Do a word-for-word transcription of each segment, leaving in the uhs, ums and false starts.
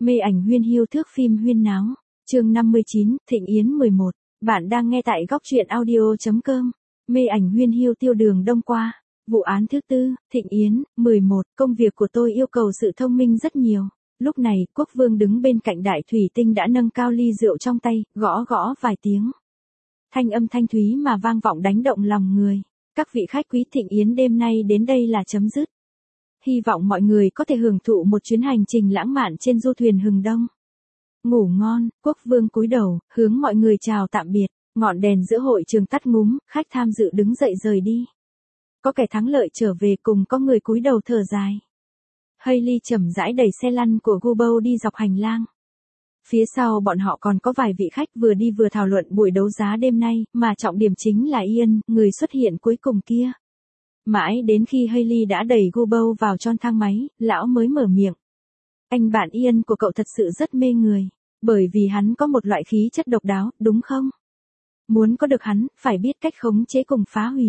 Mê ảnh huyên hiu thước phim huyên náo. Chương năm mươi chín, Thịnh Yến mười một. Bạn đang nghe tại góc truyện audio chấm com. Mê ảnh huyên hiu tiêu đường đông qua. Vụ án thứ tư, Thịnh Yến, mười một. Công việc của tôi yêu cầu sự thông minh rất nhiều. Lúc này, quốc vương đứng bên cạnh đại thủy tinh đã nâng cao ly rượu trong tay, gõ gõ vài tiếng. Thanh âm thanh thúy mà vang vọng đánh động lòng người. Các vị khách quý Thịnh Yến đêm nay đến đây là chấm dứt. Hy vọng mọi người có thể hưởng thụ một chuyến hành trình lãng mạn trên du thuyền Hừng Đông. Ngủ ngon, quốc vương cúi đầu, hướng mọi người chào tạm biệt, ngọn đèn giữa hội trường tắt ngúm, khách tham dự đứng dậy rời đi. Có kẻ thắng lợi trở về cùng có người cúi đầu thở dài. Hailey chậm rãi đẩy xe lăn của Gubo đi dọc hành lang. Phía sau bọn họ còn có vài vị khách vừa đi vừa thảo luận buổi đấu giá đêm nay, mà trọng điểm chính là Ian, người xuất hiện cuối cùng kia. Mãi đến khi Hailey đã đẩy Gubo vào trong thang máy, lão mới mở miệng. Anh bạn Ian của cậu thật sự rất mê người, bởi vì hắn có một loại khí chất độc đáo, đúng không? Muốn có được hắn, phải biết cách khống chế cùng phá hủy.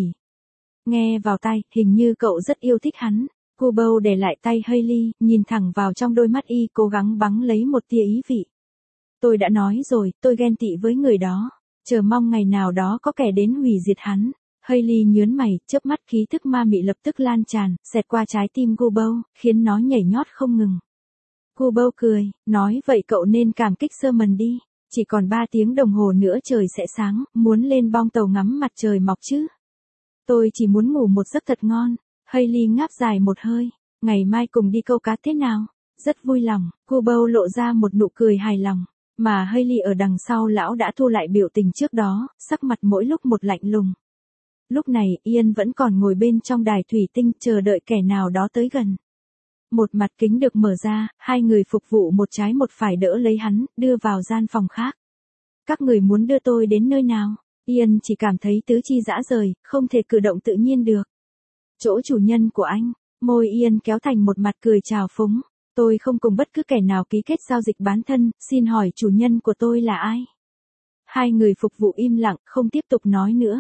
Nghe vào tai, hình như cậu rất yêu thích hắn. Gubo để lại tay Hailey, nhìn thẳng vào trong đôi mắt y, cố gắng bắn lấy một tia ý vị. Tôi đã nói rồi, tôi ghen tị với người đó, chờ mong ngày nào đó có kẻ đến hủy diệt hắn. Hailey nhớn mày, chớp mắt khí thức ma mị lập tức lan tràn, xẹt qua trái tim Gubo, khiến nó nhảy nhót không ngừng. Gubo cười, nói vậy cậu nên cảm kích Sherman đi, chỉ còn ba tiếng đồng hồ nữa trời sẽ sáng, muốn lên bong tàu ngắm mặt trời mọc chứ. Tôi chỉ muốn ngủ một giấc thật ngon. Hailey ngáp dài một hơi, ngày mai cùng đi câu cá thế nào? Rất vui lòng, Gubo lộ ra một nụ cười hài lòng, mà Hailey ở đằng sau lão đã thu lại biểu tình trước đó, sắc mặt mỗi lúc một lạnh lùng. Lúc này, Ian vẫn còn ngồi bên trong đài thủy tinh chờ đợi kẻ nào đó tới gần. Một mặt kính được mở ra, hai người phục vụ một trái một phải đỡ lấy hắn, đưa vào gian phòng khác. Các người muốn đưa tôi đến nơi nào? Ian chỉ cảm thấy tứ chi rã rời, không thể cử động tự nhiên được. Chỗ chủ nhân của anh, môi Ian kéo thành một mặt cười trào phúng. Tôi không cùng bất cứ kẻ nào ký kết giao dịch bán thân, xin hỏi chủ nhân của tôi là ai? Hai người phục vụ im lặng, không tiếp tục nói nữa.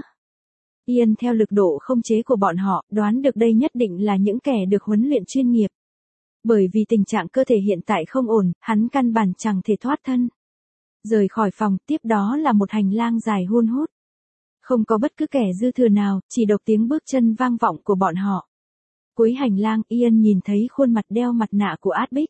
Ian theo lực độ không chế của bọn họ, đoán được đây nhất định là những kẻ được huấn luyện chuyên nghiệp. Bởi vì tình trạng cơ thể hiện tại không ổn, hắn căn bản chẳng thể thoát thân. Rời khỏi phòng, tiếp đó là một hành lang dài hun hút. Không có bất cứ kẻ dư thừa nào, chỉ độc tiếng bước chân vang vọng của bọn họ. Cuối hành lang, Ian nhìn thấy khuôn mặt đeo mặt nạ của Adbic.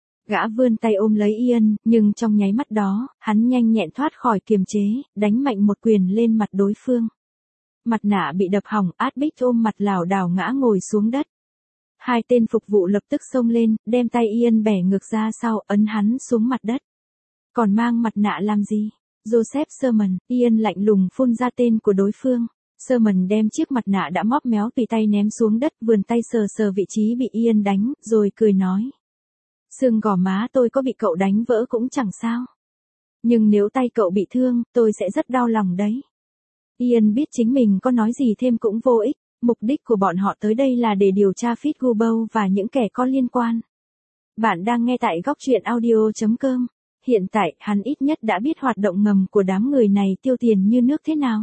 Gã vươn tay ôm lấy Ian, nhưng trong nháy mắt đó, hắn nhanh nhẹn thoát khỏi kiềm chế, đánh mạnh một quyền lên mặt đối phương. Mặt nạ bị đập hỏng, Adbic ôm mặt lảo đảo ngã ngồi xuống đất. Hai tên phục vụ lập tức xông lên, đem tay Ian bẻ ngược ra sau, ấn hắn xuống mặt đất. Còn mang mặt nạ làm gì? Joseph Sherman, Ian lạnh lùng phun ra tên của đối phương. Sherman đem chiếc mặt nạ đã móp méo tùy tay ném xuống đất, vườn tay sờ sờ vị trí bị Ian đánh, rồi cười nói. Xương gò má tôi có bị cậu đánh vỡ cũng chẳng sao. Nhưng nếu tay cậu bị thương, tôi sẽ rất đau lòng đấy. Ian biết chính mình có nói gì thêm cũng vô ích, mục đích của bọn họ tới đây là để điều tra Fit Gubo và những kẻ có liên quan. Bạn đang nghe tại góc truyện audio chấm com. Hiện tại, hắn ít nhất đã biết hoạt động ngầm của đám người này tiêu tiền như nước thế nào.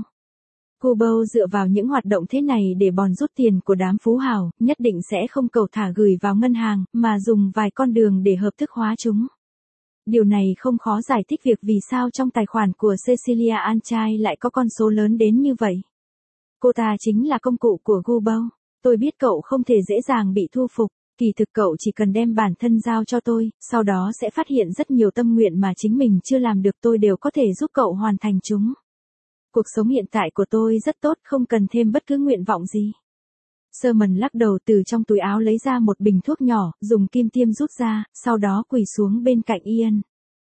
Gubo dựa vào những hoạt động thế này để bòn rút tiền của đám phú hào, nhất định sẽ không cầu thả gửi vào ngân hàng, mà dùng vài con đường để hợp thức hóa chúng. Điều này không khó giải thích việc vì sao trong tài khoản của Cecilia Anchai lại có con số lớn đến như vậy. Cô ta chính là công cụ của Gubo. Tôi biết cậu không thể dễ dàng bị thu phục. Kỳ thực cậu chỉ cần đem bản thân giao cho tôi, sau đó sẽ phát hiện rất nhiều tâm nguyện mà chính mình chưa làm được, tôi đều có thể giúp cậu hoàn thành chúng. Cuộc sống hiện tại của tôi rất tốt, không cần thêm bất cứ nguyện vọng gì. Sherman lắc đầu, từ trong túi áo lấy ra một bình thuốc nhỏ, dùng kim tiêm rút ra, sau đó quỳ xuống bên cạnh Ian.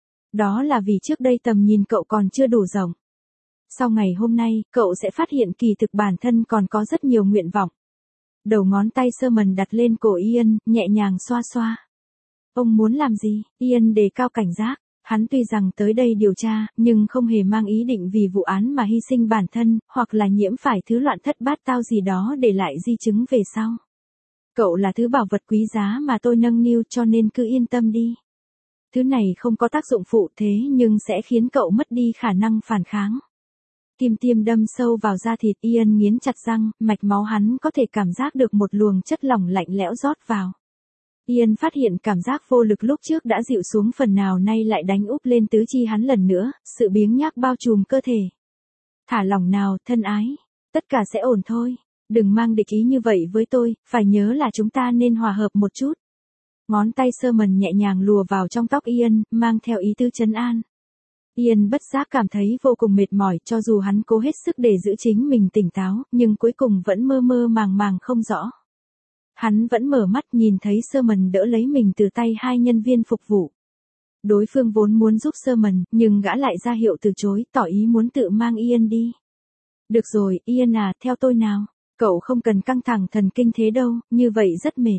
Đó là vì trước đây tầm nhìn cậu còn chưa đủ rộng. Sau ngày hôm nay, cậu sẽ phát hiện kỳ thực bản thân còn có rất nhiều nguyện vọng. Đầu ngón tay Sherman đặt lên cổ Ian, nhẹ nhàng xoa xoa. Ông muốn làm gì? Ian đề cao cảnh giác. Hắn tuy rằng tới đây điều tra, nhưng không hề mang ý định vì vụ án mà hy sinh bản thân, hoặc là nhiễm phải thứ loạn thất bát tao gì đó để lại di chứng về sau. Cậu là thứ bảo vật quý giá mà tôi nâng niu, cho nên cứ yên tâm đi. Thứ này không có tác dụng phụ thế nhưng sẽ khiến cậu mất đi khả năng phản kháng. Kim tiêm đâm sâu vào da thịt, Ian nghiến chặt răng, mạch máu hắn có thể cảm giác được một luồng chất lỏng lạnh lẽo rót vào. Ian phát hiện cảm giác vô lực lúc trước đã dịu xuống phần nào nay lại đánh úp lên tứ chi hắn lần nữa, sự biếng nhác bao trùm cơ thể. Thả lỏng nào, thân ái. Tất cả sẽ ổn thôi. Đừng mang địch ý như vậy với tôi, phải nhớ là chúng ta nên hòa hợp một chút. Ngón tay Sherman nhẹ nhàng lùa vào trong tóc Ian, mang theo ý tư trấn an. Ian bất giác cảm thấy vô cùng mệt mỏi, cho dù hắn cố hết sức để giữ chính mình tỉnh táo, nhưng cuối cùng vẫn mơ mơ màng màng không rõ. Hắn vẫn mở mắt nhìn thấy Sherman đỡ lấy mình từ tay hai nhân viên phục vụ. Đối phương vốn muốn giúp Sherman, nhưng gã lại ra hiệu từ chối, tỏ ý muốn tự mang Ian đi. Được rồi, Ian à, theo tôi nào. Cậu không cần căng thẳng thần kinh thế đâu, như vậy rất mệt.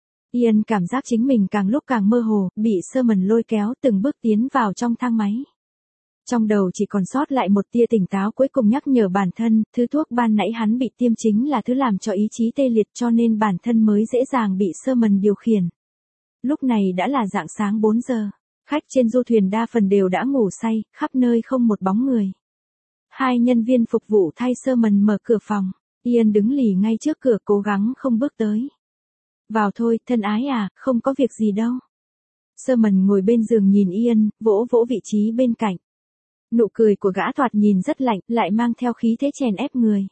Ian cảm giác chính mình càng lúc càng mơ hồ, bị Sherman lôi kéo từng bước tiến vào trong thang máy. Trong đầu chỉ còn sót lại một tia tỉnh táo cuối cùng nhắc nhở bản thân, thứ thuốc ban nãy hắn bị tiêm chính là thứ làm cho ý chí tê liệt cho nên bản thân mới dễ dàng bị Sherman điều khiển. Lúc này đã là rạng sáng bốn giờ, khách trên du thuyền đa phần đều đã ngủ say, khắp nơi không một bóng người. Hai nhân viên phục vụ thay Sherman mở cửa phòng, Ian đứng lì ngay trước cửa cố gắng không bước tới. Vào thôi, thân ái à, không có việc gì đâu. Sherman ngồi bên giường nhìn Ian, vỗ vỗ vị trí bên cạnh. Nụ cười của gã thoạt nhìn rất lạnh, lại mang theo khí thế chèn ép người.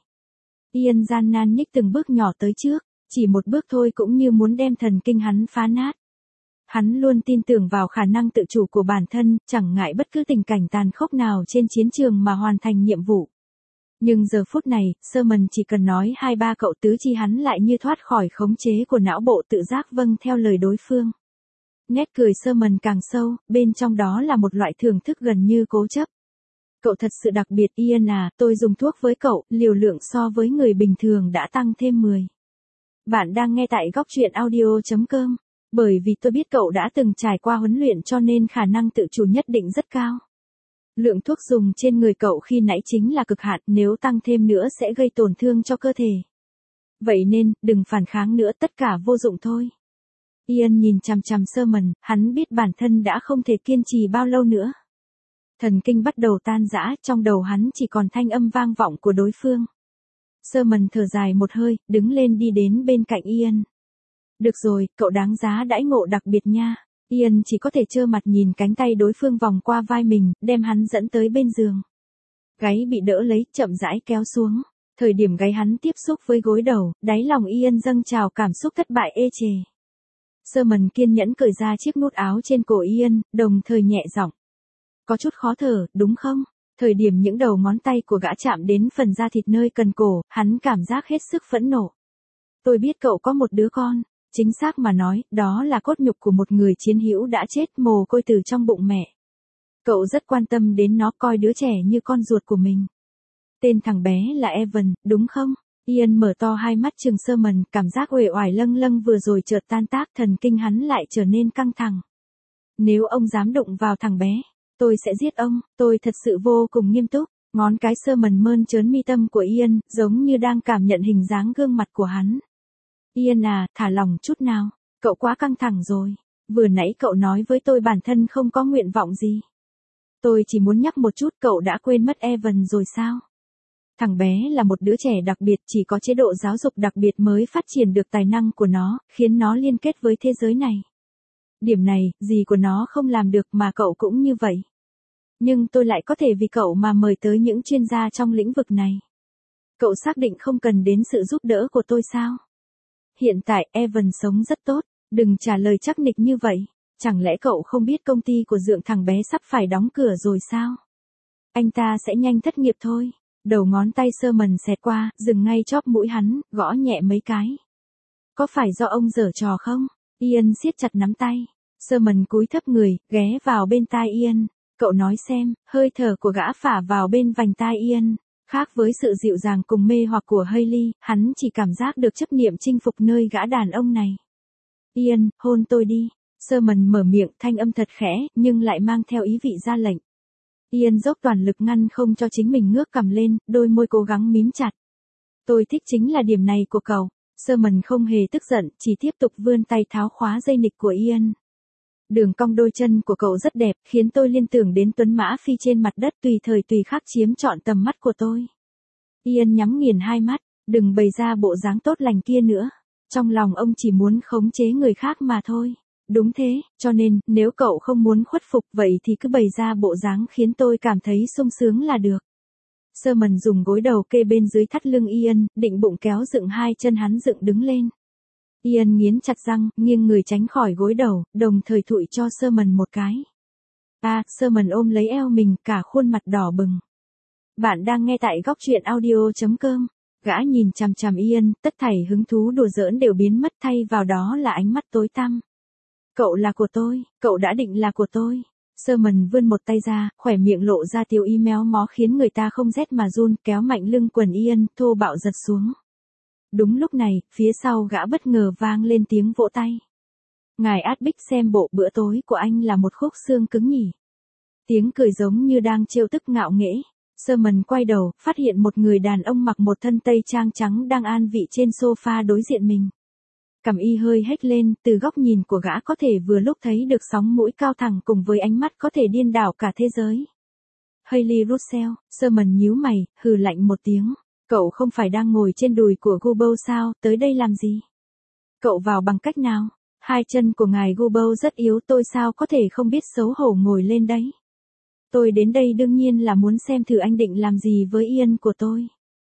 Ian gian nan nhích từng bước nhỏ tới trước, chỉ một bước thôi cũng như muốn đem thần kinh hắn phá nát. Hắn luôn tin tưởng vào khả năng tự chủ của bản thân, chẳng ngại bất cứ tình cảnh tàn khốc nào trên chiến trường mà hoàn thành nhiệm vụ. Nhưng giờ phút này, Sherman chỉ cần nói hai ba cậu tứ chi hắn lại như thoát khỏi khống chế của não bộ tự giác vâng theo lời đối phương. Nét cười Sherman càng sâu, bên trong đó là một loại thưởng thức gần như cố chấp. Cậu thật sự đặc biệt Ian à, tôi dùng thuốc với cậu, liều lượng so với người bình thường đã tăng thêm mười. Bạn đang nghe tại góc truyện audio chấm com. Bởi vì tôi biết cậu đã từng trải qua huấn luyện cho nên khả năng tự chủ nhất định rất cao. Lượng thuốc dùng trên người cậu khi nãy chính là cực hạn, nếu tăng thêm nữa sẽ gây tổn thương cho cơ thể. Vậy nên, đừng phản kháng nữa, tất cả vô dụng thôi. Ian nhìn chằm chằm Sherman, hắn biết bản thân đã không thể kiên trì bao lâu nữa. Thần kinh bắt đầu tan rã, trong đầu hắn chỉ còn thanh âm vang vọng của đối phương. Sherman thở dài một hơi, đứng lên đi đến bên cạnh Ian. Được rồi, cậu đáng giá đãi ngộ đặc biệt nha. Ian chỉ có thể trơ mặt nhìn cánh tay đối phương vòng qua vai mình, đem hắn dẫn tới bên giường. Gáy bị đỡ lấy, chậm rãi kéo xuống. Thời điểm gáy hắn tiếp xúc với gối đầu, đáy lòng Ian dâng trào cảm xúc thất bại ê chề. Sherman kiên nhẫn cởi ra chiếc nút áo trên cổ Ian, đồng thời nhẹ giọng. Có chút khó thở, đúng không? Thời điểm những đầu ngón tay của gã chạm đến phần da thịt nơi cần cổ, hắn cảm giác hết sức phẫn nộ. Tôi biết cậu có một đứa con. Chính xác mà nói, đó là cốt nhục của một người chiến hữu đã chết mồ côi từ trong bụng mẹ. Cậu rất quan tâm đến nó, coi đứa trẻ như con ruột của mình. Tên thằng bé là Evan, đúng không? Ian mở to hai mắt trừng Sherman, cảm giác uể oải lâng lâng vừa rồi chợt tan tác, thần kinh hắn lại trở nên căng thẳng. Nếu ông dám đụng vào thằng bé, tôi sẽ giết ông, tôi thật sự vô cùng nghiêm túc. Ngón cái Sherman mơn trớn mi tâm của Ian, giống như đang cảm nhận hình dáng gương mặt của hắn. Ian à, thả lòng chút nào, cậu quá căng thẳng rồi. Vừa nãy cậu nói với tôi bản thân không có nguyện vọng gì. Tôi chỉ muốn nhắc một chút, cậu đã quên mất Evan rồi sao? Thằng bé là một đứa trẻ đặc biệt, chỉ có chế độ giáo dục đặc biệt mới phát triển được tài năng của nó, khiến nó liên kết với thế giới này. Điểm này, gì của nó không làm được mà cậu cũng như vậy. Nhưng tôi lại có thể vì cậu mà mời tới những chuyên gia trong lĩnh vực này. Cậu xác định không cần đến sự giúp đỡ của tôi sao? Hiện tại Evan sống rất tốt, đừng trả lời chắc nịch như vậy. Chẳng lẽ cậu không biết công ty của dượng thằng bé sắp phải đóng cửa rồi sao? Anh ta sẽ nhanh thất nghiệp thôi. Đầu ngón tay Sherman xẹt qua, dừng ngay chóp mũi hắn, gõ nhẹ mấy cái. Có phải do ông giở trò không? Ian siết chặt nắm tay. Sherman cúi thấp người, ghé vào bên tai Ian. Cậu nói xem, hơi thở của gã phả vào bên vành tai Ian. Khác với sự dịu dàng cùng mê hoặc của Hailey, hắn chỉ cảm giác được chấp niệm chinh phục nơi gã đàn ông này. Ian, hôn tôi đi. Sherman mở miệng, thanh âm thật khẽ, nhưng lại mang theo ý vị ra lệnh. Ian dốc toàn lực ngăn không cho chính mình ngước cằm lên, đôi môi cố gắng mím chặt. Tôi thích chính là điểm này của cậu. Sherman không hề tức giận, chỉ tiếp tục vươn tay tháo khóa dây nịch của Ian. Đường cong đôi chân của cậu rất đẹp, khiến tôi liên tưởng đến tuấn mã phi trên mặt đất tùy thời tùy khắc chiếm trọn tầm mắt của tôi. Ian nhắm nghiền hai mắt, đừng bày ra bộ dáng tốt lành kia nữa. Trong lòng ông chỉ muốn khống chế người khác mà thôi. Đúng thế, cho nên, nếu cậu không muốn khuất phục vậy thì cứ bày ra bộ dáng khiến tôi cảm thấy sung sướng là được. Sherman dùng gối đầu kê bên dưới thắt lưng Ian, định bụng kéo dựng hai chân hắn dựng đứng lên. Ian nghiến chặt răng, nghiêng người tránh khỏi gối đầu, đồng thời thụi cho Sherman một cái. À, Sherman ôm lấy eo mình, cả khuôn mặt đỏ bừng. Bạn đang nghe tại góc truyện audio chấm com. Gã nhìn chằm chằm Ian, tất thảy hứng thú đùa giỡn đều biến mất, thay vào đó là ánh mắt tối tăm. Cậu là của tôi, cậu đã định là của tôi. Sherman vươn một tay ra, khỏe miệng lộ ra tiêu ý méo mó khiến người ta không rét mà run, kéo mạnh lưng quần Ian, thô bạo giật xuống. Đúng lúc này, phía sau gã bất ngờ vang lên tiếng vỗ tay. Ngài Adbick xem bộ bữa tối của anh là một khúc xương cứng nhỉ. Tiếng cười giống như đang trêu tức ngạo nghễ. Sherman quay đầu, phát hiện một người đàn ông mặc một thân tây trang trắng đang an vị trên sofa đối diện mình. Cằm y hơi hét lên, từ góc nhìn của gã có thể vừa lúc thấy được sóng mũi cao thẳng cùng với ánh mắt có thể điên đảo cả thế giới. Hayley Russell, Sherman nhíu mày, hừ lạnh một tiếng. Cậu không phải đang ngồi trên đùi của Gubbo sao, tới đây làm gì? Cậu vào bằng cách nào? Hai chân của ngài Gubbo rất yếu, tôi sao có thể không biết xấu hổ ngồi lên đấy? Tôi đến đây đương nhiên là muốn xem thử anh định làm gì với Ian của tôi.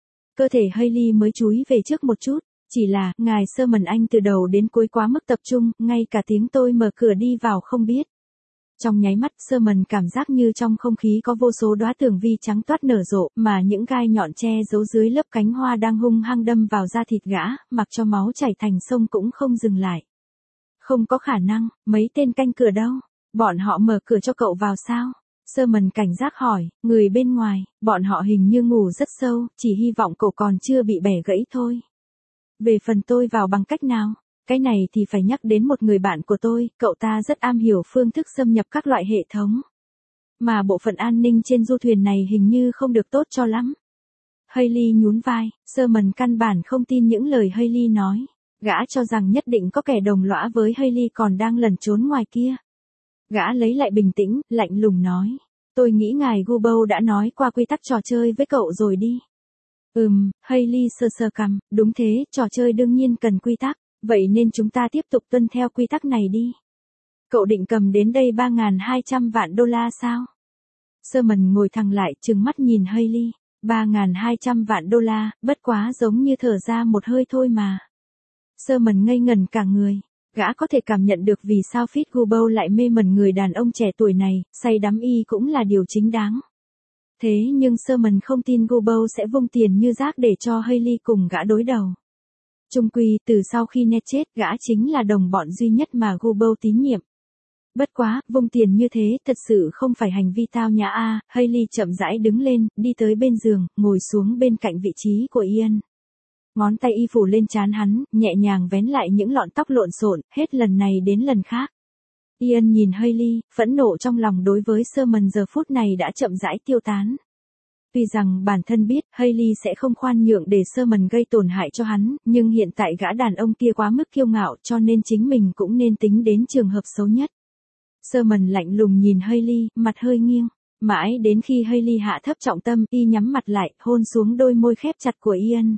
Cơ thể Hayley mới chúi về trước một chút, chỉ là, ngài Sherman anh từ đầu đến cuối quá mức tập trung, ngay cả tiếng tôi mở cửa đi vào không biết. Trong nháy mắt, Sherman cảm giác như trong không khí có vô số đóa tường vi trắng toát nở rộ, mà những gai nhọn che giấu dưới lớp cánh hoa đang hung hăng đâm vào da thịt gã, mặc cho máu chảy thành sông cũng không dừng lại. Không có khả năng, mấy tên canh cửa đâu? Bọn họ mở cửa cho cậu vào sao? Sherman cảnh giác hỏi, người bên ngoài, bọn họ hình như ngủ rất sâu, chỉ hy vọng cậu còn chưa bị bẻ gãy thôi. Về phần tôi vào bằng cách nào? Cái này thì phải nhắc đến một người bạn của tôi, cậu ta rất am hiểu phương thức xâm nhập các loại hệ thống. Mà bộ phận an ninh trên du thuyền này hình như không được tốt cho lắm. Hayley nhún vai, Sherman căn bản không tin những lời Hayley nói. Gã cho rằng nhất định có kẻ đồng lõa với Hayley còn đang lẩn trốn ngoài kia. Gã lấy lại bình tĩnh, lạnh lùng nói. Tôi nghĩ ngài Gubbo đã nói qua quy tắc trò chơi với cậu rồi đi. Ừm, Hayley sơ sơ cằm, đúng thế, trò chơi đương nhiên cần quy tắc, vậy nên chúng ta tiếp tục tuân theo quy tắc này đi. Cậu định cầm đến đây ba nghìn hai trăm vạn đô la sao? Sherman ngồi thẳng lại, trừng mắt nhìn Hayley. ba nghìn hai trăm vạn đô la, bất quá giống như thở ra một hơi thôi mà. Sherman ngây ngẩn cả người. Gã có thể cảm nhận được vì sao Fitzgubbo lại mê mẩn người đàn ông trẻ tuổi này, say đắm y cũng là điều chính đáng. Thế nhưng Sherman không tin Gubbo sẽ vung tiền như rác để cho Hayley cùng gã đối đầu. Chung quy, từ sau khi Ned chết, gã chính là đồng bọn duy nhất mà Gubbo tín nhiệm. Bất quá, vung tiền như thế thật sự không phải hành vi tao nhã a. Hayley chậm rãi đứng lên, đi tới bên giường, ngồi xuống bên cạnh vị trí của Ian. Ngón tay y phủ lên trán hắn, nhẹ nhàng vén lại những lọn tóc lộn xộn, hết lần này đến lần khác. Ian nhìn Hayley, phẫn nộ trong lòng đối với Sherman giờ phút này đã chậm rãi tiêu tán. Tuy rằng bản thân biết Hayley sẽ không khoan nhượng để Sherman gây tổn hại cho hắn, nhưng hiện tại gã đàn ông kia quá mức kiêu ngạo cho nên chính mình cũng nên tính đến trường hợp xấu nhất. Sherman lạnh lùng nhìn Hayley, mặt hơi nghiêng. Mãi đến khi Hayley hạ thấp trọng tâm, y nhắm mặt lại, hôn xuống đôi môi khép chặt của Ian.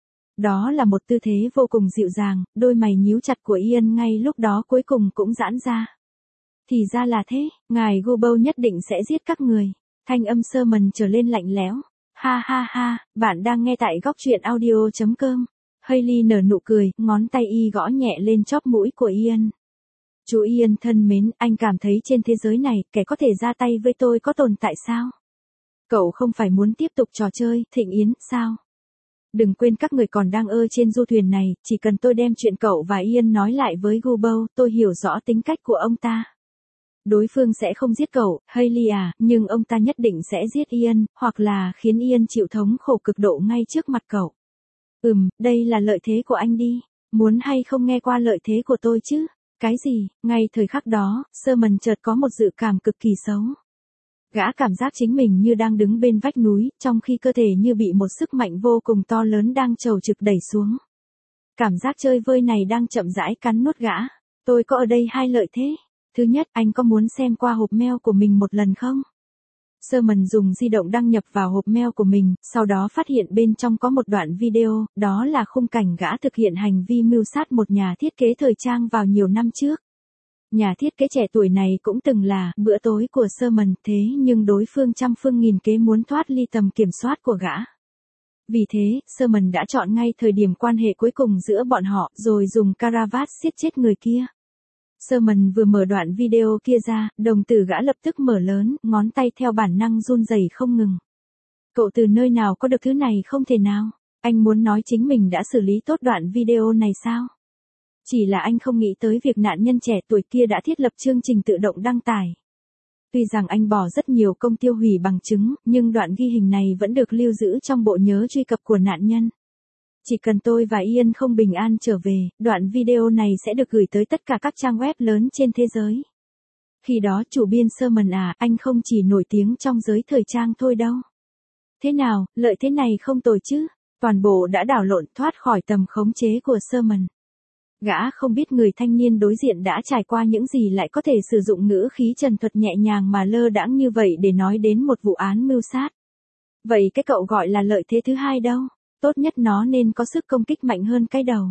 Đó là một tư thế vô cùng dịu dàng, đôi mày nhíu chặt của Ian ngay lúc đó cuối cùng cũng giãn ra. Thì ra là thế, ngài Gubbo nhất định sẽ giết các người. Thanh âm Sherman trở lên lạnh lẽo. Ha ha ha, bạn đang nghe tại góc truyện audio chấm com. Hayley nở nụ cười, ngón tay y gõ nhẹ lên chóp mũi của Ian. Chú Ian thân mến, anh cảm thấy trên thế giới này, kẻ có thể ra tay với tôi có tồn tại sao? Cậu không phải muốn tiếp tục trò chơi, thịnh yến, sao? Đừng quên các người còn đang ơ trên du thuyền này, chỉ cần tôi đem chuyện cậu và Ian nói lại với Gubbo, tôi hiểu rõ tính cách của ông ta. Đối phương sẽ không giết cậu, Hayley à, nhưng ông ta nhất định sẽ giết Ian, hoặc là khiến Ian chịu thống khổ cực độ ngay trước mặt cậu. Ừm, đây là lợi thế của anh đi. Muốn hay không nghe qua lợi thế của tôi chứ? Cái gì? Ngay thời khắc đó, Sherman chợt có một dự cảm cực kỳ xấu. Gã cảm giác chính mình như đang đứng bên vách núi, trong khi cơ thể như bị một sức mạnh vô cùng to lớn đang trầu trực đẩy xuống. Cảm giác chơi vơi này đang chậm rãi cắn nuốt gã. Tôi có ở đây hai lợi thế. Thứ nhất, anh có muốn xem qua hộp mail của mình một lần không? Sherman dùng di động đăng nhập vào hộp mail của mình, sau đó phát hiện bên trong có một đoạn video, đó là khung cảnh gã thực hiện hành vi mưu sát một nhà thiết kế thời trang vào nhiều năm trước. Nhà thiết kế trẻ tuổi này cũng từng là bữa tối của Sherman, thế nhưng đối phương trăm phương nghìn kế muốn thoát ly tầm kiểm soát của gã. Vì thế, Sherman đã chọn ngay thời điểm quan hệ cuối cùng giữa bọn họ, rồi dùng caravat siết chết người kia. Sherman vừa mở đoạn video kia ra, đồng tử gã lập tức mở lớn, ngón tay theo bản năng run rẩy không ngừng. Cậu từ nơi nào có được thứ này? Không thể nào. Anh muốn nói chính mình đã xử lý tốt đoạn video này sao? Chỉ là anh không nghĩ tới việc nạn nhân trẻ tuổi kia đã thiết lập chương trình tự động đăng tải. Tuy rằng anh bỏ rất nhiều công tiêu hủy bằng chứng, nhưng đoạn ghi hình này vẫn được lưu giữ trong bộ nhớ truy cập của nạn nhân. Chỉ cần tôi và Ian không bình an trở về, đoạn video này sẽ được gửi tới tất cả các trang web lớn trên thế giới. Khi đó chủ biên Sherman à, anh không chỉ nổi tiếng trong giới thời trang thôi đâu. Thế nào, lợi thế này không tồi chứ? Toàn bộ đã đảo lộn thoát khỏi tầm khống chế của Sherman. Gã không biết người thanh niên đối diện đã trải qua những gì lại có thể sử dụng ngữ khí trần thuật nhẹ nhàng mà lơ đãng như vậy để nói đến một vụ án mưu sát. Vậy cái cậu gọi là lợi thế thứ hai đâu? Tốt nhất nó nên có sức công kích mạnh hơn cái đầu.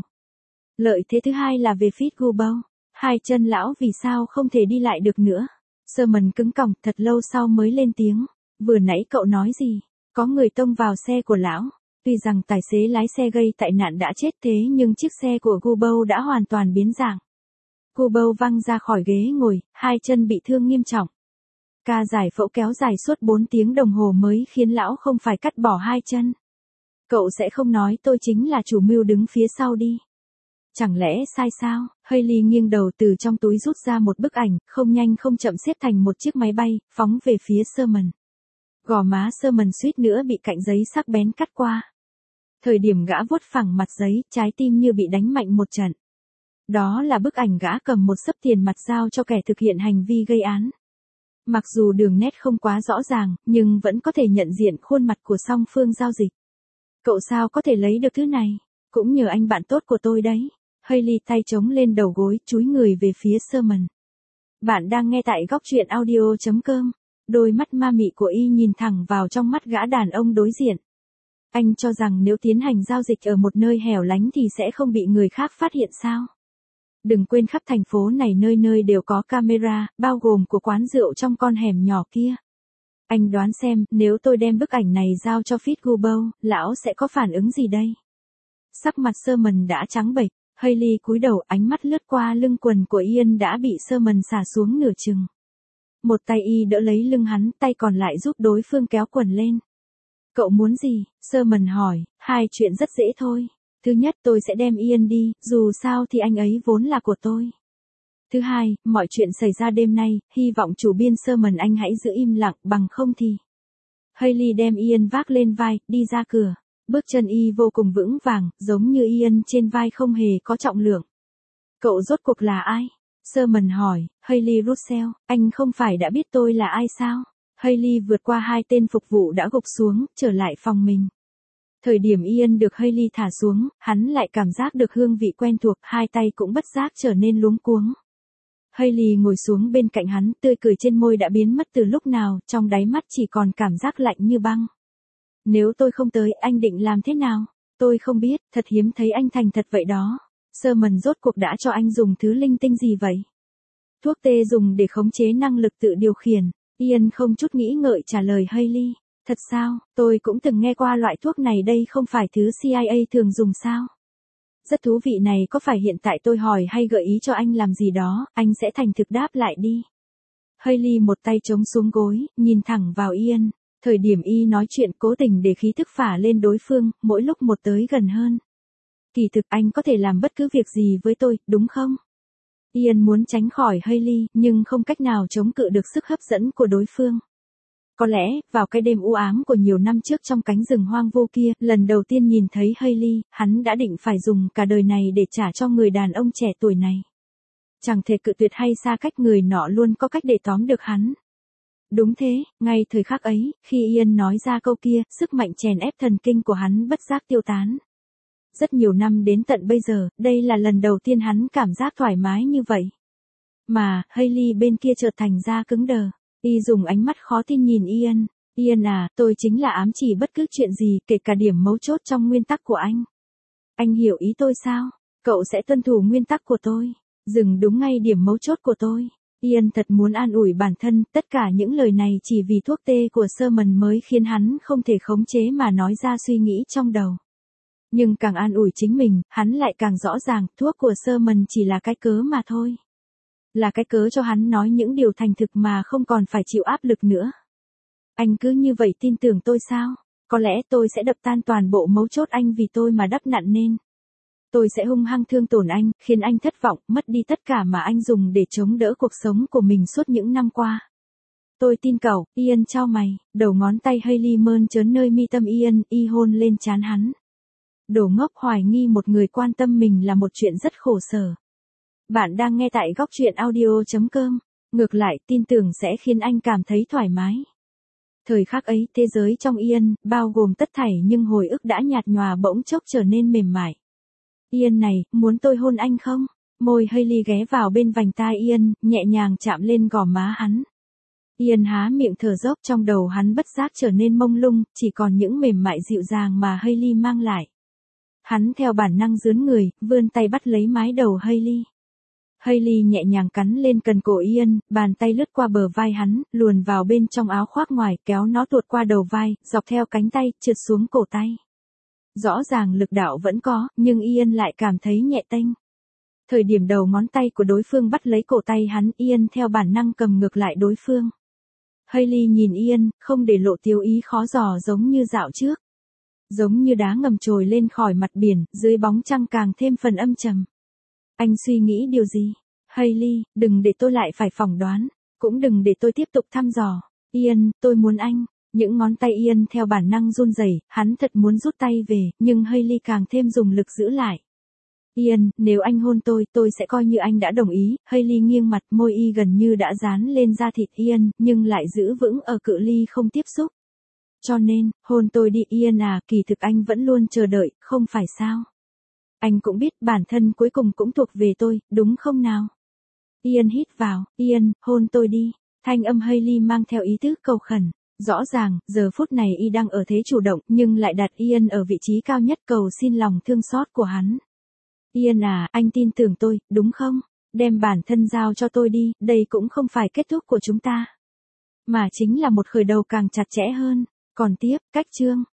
Lợi thế thứ hai là về Fitzgerald. Hai chân lão vì sao không thể đi lại được nữa? Sherman cứng còng thật lâu sau mới lên tiếng. Vừa nãy cậu nói gì? Có người tông vào xe của lão. Tuy rằng tài xế lái xe gây tai nạn đã chết thế nhưng chiếc xe của Gubbo đã hoàn toàn biến dạng. Gubbo văng ra khỏi ghế ngồi, hai chân bị thương nghiêm trọng. Ca giải phẫu kéo dài suốt bốn tiếng đồng hồ mới khiến lão không phải cắt bỏ hai chân. Cậu sẽ không nói tôi chính là chủ mưu đứng phía sau đi. Chẳng lẽ sai sao? Hailey nghiêng đầu từ trong túi rút ra một bức ảnh, không nhanh không chậm xếp thành một chiếc máy bay, phóng về phía Sherman. Gò má Sherman suýt nữa bị cạnh giấy sắc bén cắt qua. Thời điểm gã vuốt phẳng mặt giấy, trái tim như bị đánh mạnh một trận. Đó là bức ảnh gã cầm một xấp tiền mặt giao cho kẻ thực hiện hành vi gây án. Mặc dù đường nét không quá rõ ràng, nhưng vẫn có thể nhận diện khuôn mặt của song phương giao dịch. Cậu sao có thể lấy được thứ này? Cũng nhờ anh bạn tốt của tôi đấy. Hailey tay chống lên đầu gối, chúi người về phía Sherman. Bạn đang nghe tại góc truyện audio chấm com. Đôi mắt ma mị của y nhìn thẳng vào trong mắt gã đàn ông đối diện. Anh cho rằng nếu tiến hành giao dịch ở một nơi hẻo lánh thì sẽ không bị người khác phát hiện sao? Đừng quên khắp thành phố này nơi nơi đều có camera, bao gồm của quán rượu trong con hẻm nhỏ kia. Anh đoán xem, nếu tôi đem bức ảnh này giao cho Fitzgerald, lão sẽ có phản ứng gì đây? Sắc mặt Sherman đã trắng bệch, Hailey cúi đầu, ánh mắt lướt qua lưng quần của Ian đã bị Sherman xả xuống nửa chừng. Một tay y đỡ lấy lưng hắn, tay còn lại giúp đối phương kéo quần lên. Cậu muốn gì? Sherman hỏi. Hai chuyện rất dễ thôi. Thứ nhất, tôi sẽ đem Ian đi, dù sao thì anh ấy vốn là của tôi. Thứ hai, mọi chuyện xảy ra đêm nay, hy vọng chủ biên Sherman anh hãy giữ im lặng, bằng không thì. Hailey đem Ian vác lên vai, đi ra cửa. Bước chân y vô cùng vững vàng, giống như Ian trên vai không hề có trọng lượng. Cậu rốt cuộc là ai? Sherman hỏi. Hailey Russell, anh không phải đã biết tôi là ai sao? Hailey vượt qua hai tên phục vụ đã gục xuống, trở lại phòng mình. Thời điểm Ian được Hailey thả xuống, hắn lại cảm giác được hương vị quen thuộc, hai tay cũng bất giác trở nên luống cuống. Hailey ngồi xuống bên cạnh hắn, tươi cười trên môi đã biến mất từ lúc nào, trong đáy mắt chỉ còn cảm giác lạnh như băng. Nếu tôi không tới, anh định làm thế nào? Tôi không biết, thật hiếm thấy anh thành thật vậy đó. Sherman rốt cuộc đã cho anh dùng thứ linh tinh gì vậy? Thuốc tê dùng để khống chế năng lực tự điều khiển. Ian không chút nghĩ ngợi trả lời Hailey. Thật sao, tôi cũng từng nghe qua loại thuốc này, đây không phải thứ C I A thường dùng sao? Rất thú vị này, có phải hiện tại tôi hỏi hay gợi ý cho anh làm gì đó, anh sẽ thành thực đáp lại đi. Hailey một tay chống xuống gối, nhìn thẳng vào Ian. Thời điểm y nói chuyện cố tình để khí thức phả lên đối phương, mỗi lúc một tới gần hơn. Kỳ thực anh có thể làm bất cứ việc gì với tôi, đúng không? Ian muốn tránh khỏi Hailey, nhưng không cách nào chống cự được sức hấp dẫn của đối phương. Có lẽ, vào cái đêm u ám của nhiều năm trước trong cánh rừng hoang vu kia, lần đầu tiên nhìn thấy Hailey, hắn đã định phải dùng cả đời này để trả cho người đàn ông trẻ tuổi này. Chẳng thể cự tuyệt hay xa cách, người nọ luôn có cách để tóm được hắn. Đúng thế, ngay thời khắc ấy, khi Ian nói ra câu kia, sức mạnh chèn ép thần kinh của hắn bất giác tiêu tán. Rất nhiều năm đến tận bây giờ, đây là lần đầu tiên hắn cảm giác thoải mái như vậy. Mà, Hailey bên kia chợt thành ra cứng đờ. Y dùng ánh mắt khó tin nhìn Ian. Ian à, tôi chính là ám chỉ bất cứ chuyện gì, kể cả điểm mấu chốt trong nguyên tắc của anh. Anh hiểu ý tôi sao? Cậu sẽ tuân thủ nguyên tắc của tôi. Dừng đúng ngay điểm mấu chốt của tôi. Ian thật muốn an ủi bản thân, tất cả những lời này chỉ vì thuốc tê của Sherman mới khiến hắn không thể khống chế mà nói ra suy nghĩ trong đầu. Nhưng càng an ủi chính mình, hắn lại càng rõ ràng, thuốc của Sherman chỉ là cái cớ mà thôi. Là cái cớ cho hắn nói những điều thành thực mà không còn phải chịu áp lực nữa. Anh cứ như vậy tin tưởng tôi sao? Có lẽ tôi sẽ đập tan toàn bộ mấu chốt anh vì tôi mà đắp nặn nên. Tôi sẽ hung hăng thương tổn anh, khiến anh thất vọng, mất đi tất cả mà anh dùng để chống đỡ cuộc sống của mình suốt những năm qua. Tôi tin cậu. Ian chau mày, đầu ngón tay Hailey mơn trớn nơi mi tâm Ian, y hôn lên trán hắn. Đồ ngốc, hoài nghi một người quan tâm mình là một chuyện rất khổ sở. Bạn đang nghe tại góc truyện audio chấm com. Ngược lại, tin tưởng sẽ khiến anh cảm thấy thoải mái. Thời khắc ấy, thế giới trong Ian, bao gồm tất thảy nhưng hồi ức đã nhạt nhòa bỗng chốc trở nên mềm mại. Ian này, muốn tôi hôn anh không? Môi Hailey ghé vào bên vành tai Ian, nhẹ nhàng chạm lên gò má hắn. Ian há miệng thở dốc, trong đầu hắn bất giác trở nên mông lung, chỉ còn những mềm mại dịu dàng mà Hailey mang lại. Hắn theo bản năng dướn người, vươn tay bắt lấy mái đầu Hailey. Hailey nhẹ nhàng cắn lên cần cổ Ian, bàn tay lướt qua bờ vai hắn, luồn vào bên trong áo khoác ngoài, kéo nó tuột qua đầu vai, dọc theo cánh tay, trượt xuống cổ tay. Rõ ràng lực đạo vẫn có, nhưng Ian lại cảm thấy nhẹ tênh. Thời điểm đầu ngón tay của đối phương bắt lấy cổ tay hắn, Ian theo bản năng cầm ngược lại đối phương. Hailey nhìn Ian, không để lộ tiêu ý khó dò giống như dạo trước. Giống như đá ngầm trồi lên khỏi mặt biển, dưới bóng trăng càng thêm phần âm trầm. Anh suy nghĩ điều gì? Hailey, đừng để tôi lại phải phỏng đoán. Cũng đừng để tôi tiếp tục thăm dò. Ian, tôi muốn anh. Những ngón tay Ian theo bản năng run rẩy, hắn thật muốn rút tay về, nhưng Hailey càng thêm dùng lực giữ lại. Ian, nếu anh hôn tôi, tôi sẽ coi như anh đã đồng ý. Hailey nghiêng mặt, môi y gần như đã dán lên da thịt Ian, nhưng lại giữ vững ở cự ly không tiếp xúc. Cho nên, hôn tôi đi Ian à, kỳ thực anh vẫn luôn chờ đợi, không phải sao? Anh cũng biết bản thân cuối cùng cũng thuộc về tôi, đúng không nào? Ian hít vào, Ian, hôn tôi đi. Thanh âm Hailey mang theo ý tứ cầu khẩn. Rõ ràng, giờ phút này y đang ở thế chủ động, nhưng lại đặt Ian ở vị trí cao nhất cầu xin lòng thương xót của hắn. Ian à, anh tin tưởng tôi, đúng không? Đem bản thân giao cho tôi đi, đây cũng không phải kết thúc của chúng ta. Mà chính là một khởi đầu càng chặt chẽ hơn. Còn tiếp, cách chương.